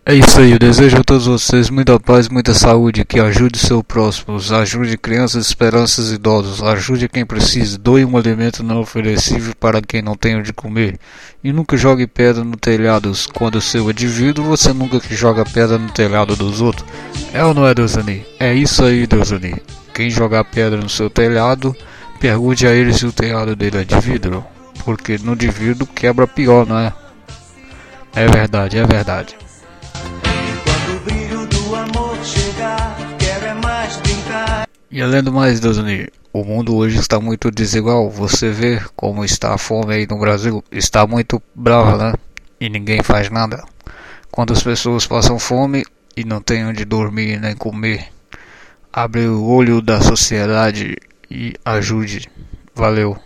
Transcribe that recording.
É isso aí, eu desejo a todos vocês muita paz, muita saúde, que ajude seu próximo, ajude crianças, esperanças, idosos, ajude quem precisa, doe um alimento não oferecível para quem não tem onde comer. E nunca jogue pedra no telhado, quando o seu é divido, você nunca que joga pedra no telhado dos outros. É ou não é, Deusani? É isso aí, Deusani. Quem jogar pedra no seu telhado, pergunte a ele se o telhado dele é de vidro, porque no de vidro quebra pior, não é? É verdade, é verdade. E além do mais, Deusani, o mundo hoje está muito desigual. Você vê como está a fome aí no Brasil. Está muito brava, né? E ninguém faz nada. Quando as pessoas passam fome e não têm onde dormir nem comer, abre o olho da sociedade e ajude. Valeu.